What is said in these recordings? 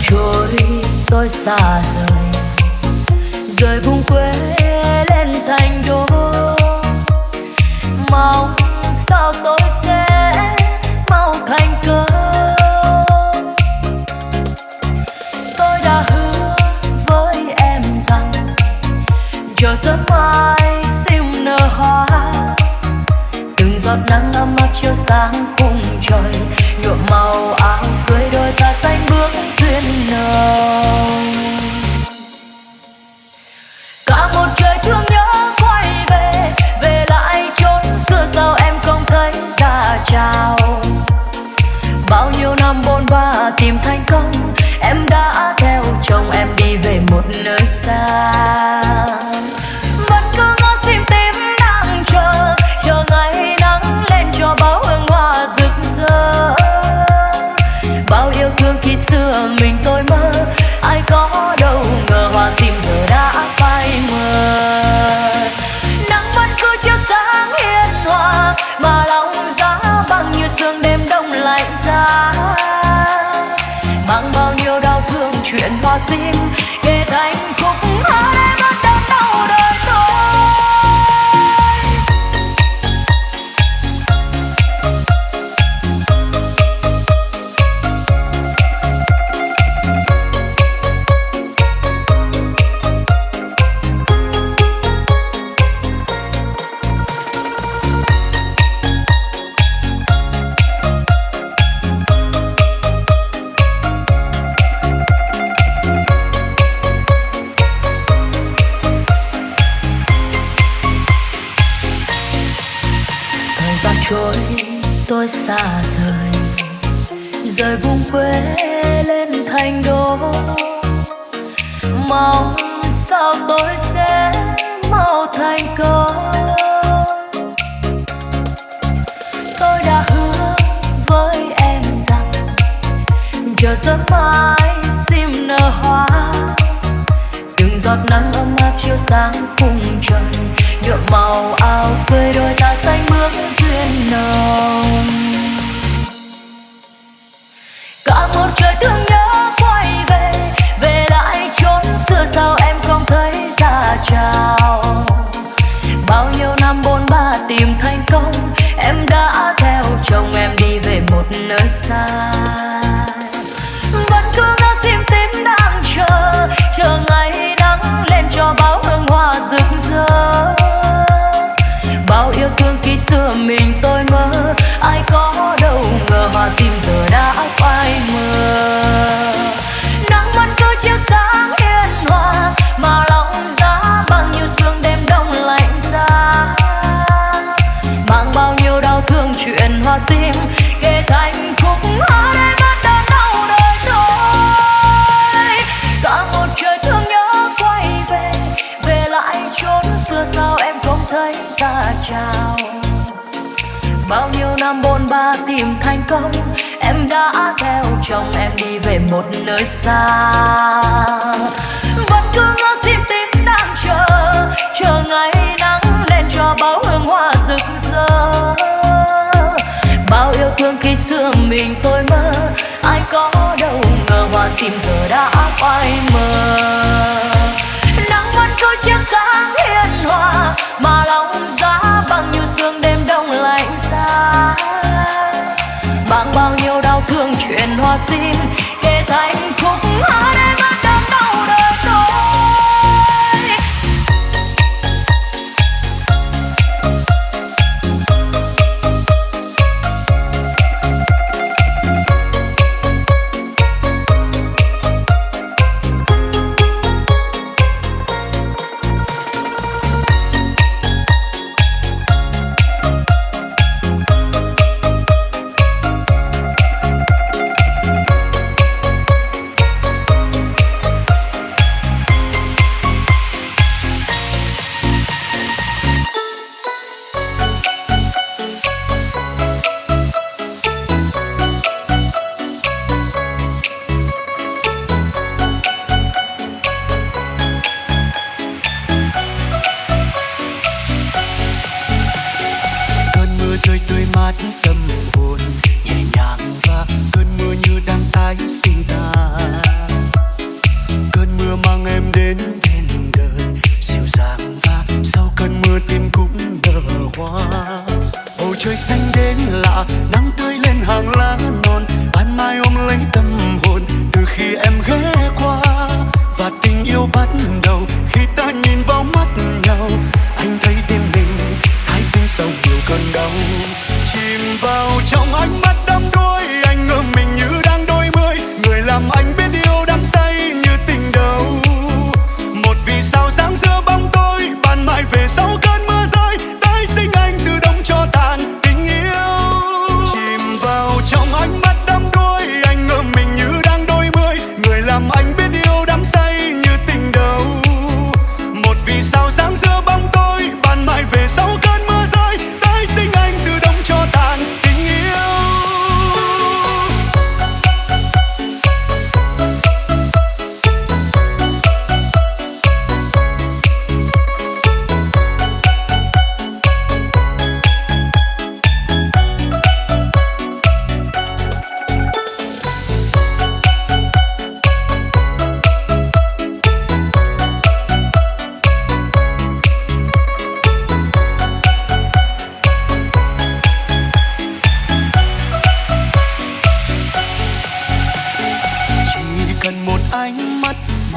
trôi tôi xa rời, rời vùng quê lên thành đô. Mong sao tôi sẽ mau thành công. Tôi đã hứa với em rằng chờ sớm mai sim nở hoa, từng giọt nắng ấm áp chiếu sáng khung trời, nhuộm màu áo cưới đôi ta xanh bước duyên nồng. Cả một trời thương nhớ quay về, về lại chốn xưa sao em không thấy ra chào. Bao nhiêu năm bôn ba tìm thành công, em đã theo chồng em đi về một nơi xa. Vẫn cứ ngỡ sim tím đang chờ, chờ ngày nắng lên cho bao hương hoa rực rỡ. Bao yêu thương khi xưa mình tôi mơ, ai có đâu ngờ hoa sim giờ đã phai mờ. Nắng vẫn cứ chiếu sáng hiền hòa, mà lòng giá băng như sương đêm đông lạnh giá. Mang bao nhiêu đau thương chuyện hoa sim kể thành khúc hát em vẫn đớn đau đời tôi. Trôi tôi xa rời, rời vùng quê lên thành đô. Mong sao tôi sẽ mau thành công. Tôi đã hứa với em rằng chờ sớm mai sim nở hoa, từng giọt nắng ấm áp chiếu sáng khung trời, nhuộm màu áo cưới đôi ta xanh bước duyên nồng. Cả một trời thương nhớ quay về, về lại chốn xưa sao em không thấy ra chào. Bao nhiêu năm bôn ba tìm thành công, em đã theo chồng em đi về một nơi xa. Vẫn cứ ngỡ sim tím đang chờ, chờ ngày nắng lên cho bao hương hoa rực rỡ. Bao yêu thương khi xưa mình tôi mơ, ai có đâu ngờ hoa sim giờ đã phai mờ. Nắng vẫn cứ chiếu sáng hiền hòa, mà lòng giá băng như sương đêm đông lạnh giá. Mang bao nhiêu đau thương chuyện hoa sim kể thành khúc hát em vẫn đớn đau đời tôi. Cả một trời thương nhớ quay về, về lại chốn xưa sao em không thấy ra chào. Bao nhiêu năm bôn ba tìm thành công, em đã theo chồng em đi về một nơi xa. Vẫn cứ ngỡ sim tím đang chờ, chờ ngày nắng lên cho bao hương hoa rực rỡ. Bao yêu thương khi xưa mình tôi mơ, ai có đâu ngờ hoa sim giờ đã phai mờ. Nắng vẫn cứ chiếu sáng hiền hòa, mà lòng giá băng như sương đêm đông lạnh giá. Mang bao nhiêu đau thương chuyện hoa sim kể thành khúc hát em vẫn đớn đau đời tôi.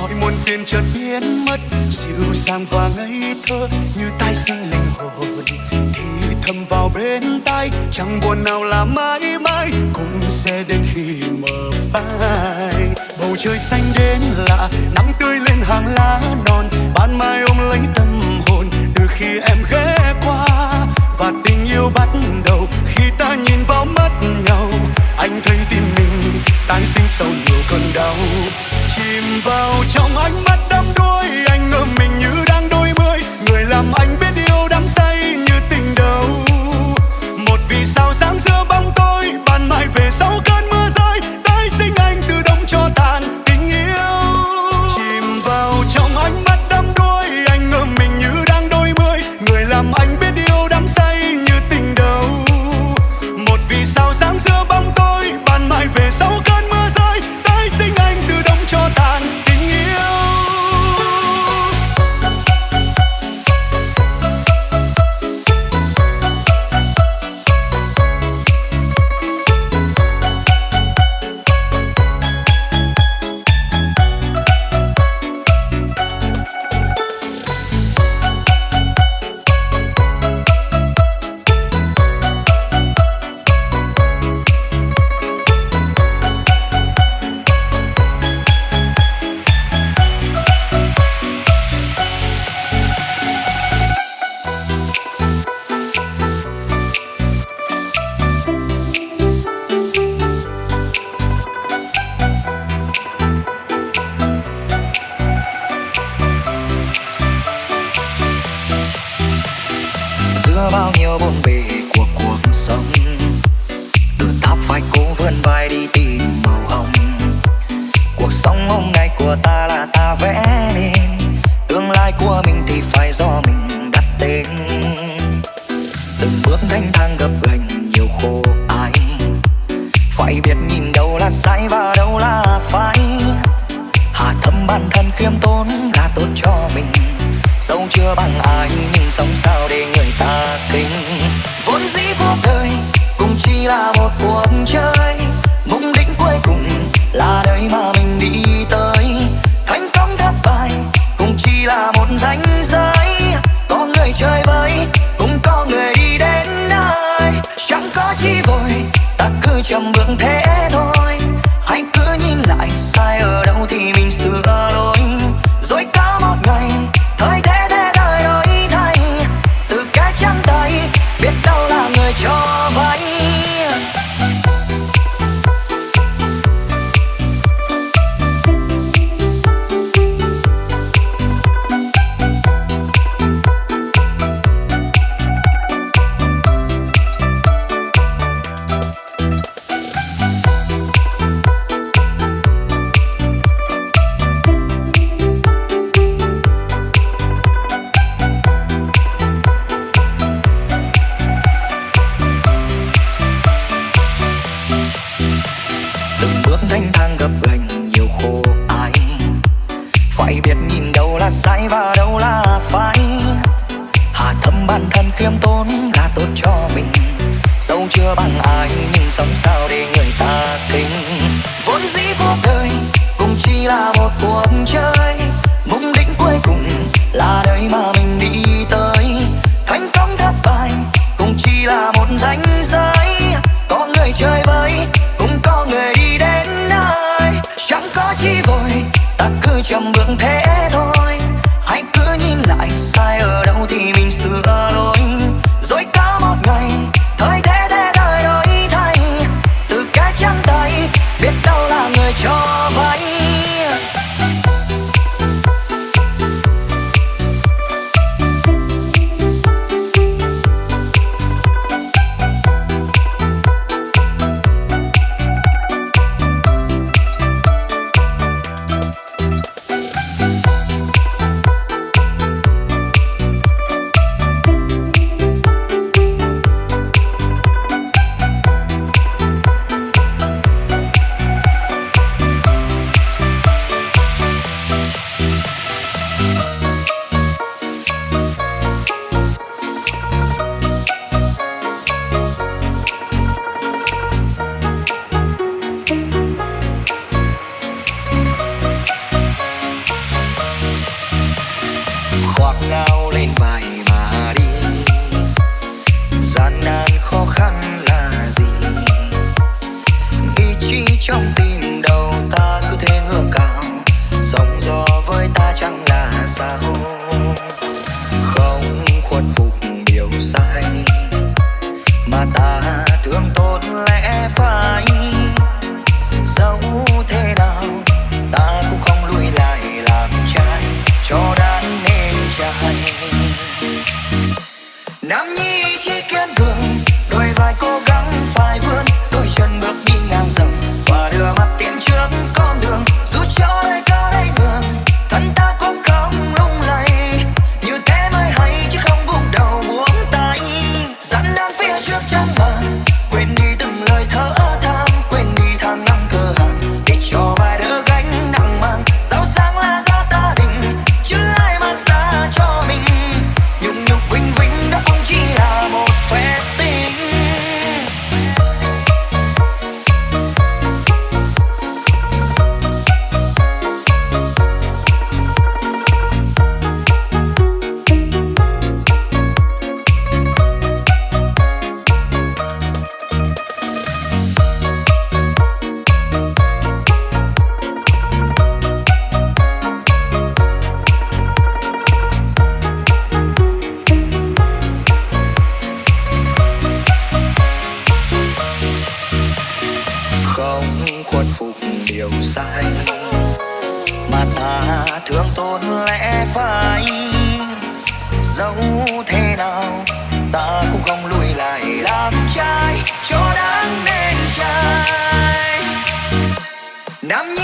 mọi muôn phiền chợt biến mất, dịu dàng và ngây thơ như tai sinh linh hồn thì thầm vào bên tai, chẳng buồn nào là mãi mãi cũng sẽ đến khi mờ phai. Bầu trời xanh đến lạ, nắng tươi lên hàng lá non, ban mai ôm lấy tâm hồn từ khi em ghé qua. Và tình yêu bắt đầu khi ta nhìn vào mắt nhau, anh thấy tim mình tái sinh sau nhiều cơn đau. Chìm vào trong ánh mắt đắm đuối, anh ngỡ mình như đang đôi mươi, người làm anh biết yêu đắm say như tình đầu. Một vì sao sáng giữa bóng tối, ban mai về sau cơn mưa rơi, tái sinh anh từ đông cho tàn tình yêu. Chìm vào trong ánh mắt đắm đuối, anh ngỡ mình như đang đôi mươi, người làm anh biết yêu đắm say như tình đầu. Một vì sao sáng giữa bóng tối, ban mai về sau cơn mưa rơi, tái sinh anh từ đông cho tàn tình yêu. Giữa bao nhiêu bộn bề của cuộc sống, tự ta phải cố vươn vai đi tìm màu hồng. Cuộc sống hôm nay của ta là ta vẽ nên, tương lai của mình thì phải do mình đặt tên. Từng bước thanh thang gập ghềnh nhiều khổ ải, phải biết nhìn đâu là sai và đâu là phải. Hạ thấp bản thân khiêm tốn là tốt cho mình, dẫu chưa bằng ai nhưng sống sao để người ta kính. Vốn dĩ cuộc đời cũng chỉ là một cuộc chơi, mục đích cuối cùng là nơi mà mình đi tới. Thành công thất bại cũng chỉ là một ranh giới, có người chơi với cũng có người đi đến nơi. Chẳng có chi vội, ta cứ chậm bước thế thôi, hãy cứ nhìn lại sai ở đâu thì mình sửa lỗi. Rồi có một ngày thời thế đời đổi thay, từ cái trắng tay biết đâu là người cho vay. Từng bước thanh thang gập ghềnh nhiều khổ ải, phải biết nhìn đâu là sai và đâu là phải. Hạ thấp bản thân khiêm tốn là tốt cho mình, dẫu chưa bằng ai nhưng sống sao để người ta kính. Vốn dĩ cuộc đời cũng chỉ là một cuộc chơi, mục đích cuối cùng là nơi mà mình đi tới. Thành công thất bại cũng chỉ là một ranh giới, có người chơi với cũng có người đi đến nơi. Chẳng có chi vội, ta cứ chậm bước thế thôi, hãy cứ nhìn lại sai ở đâu thì mình sửa lỗi. Rồi có một ngày thời thế đời đổi thay, từ cái trắng tay biết đâu là người cho vay. không khuất phục điều sai, mà ta thương tổn lẽ phải. Dẫu thế nào ta cũng không lùi lại, làm trai cho đáng nên trai. Nam nhi